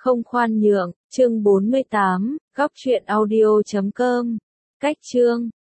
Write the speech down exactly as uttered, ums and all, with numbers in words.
Không khoan nhượng, chương bốn mươi tám, góc truyện audio chấm com. Cách chương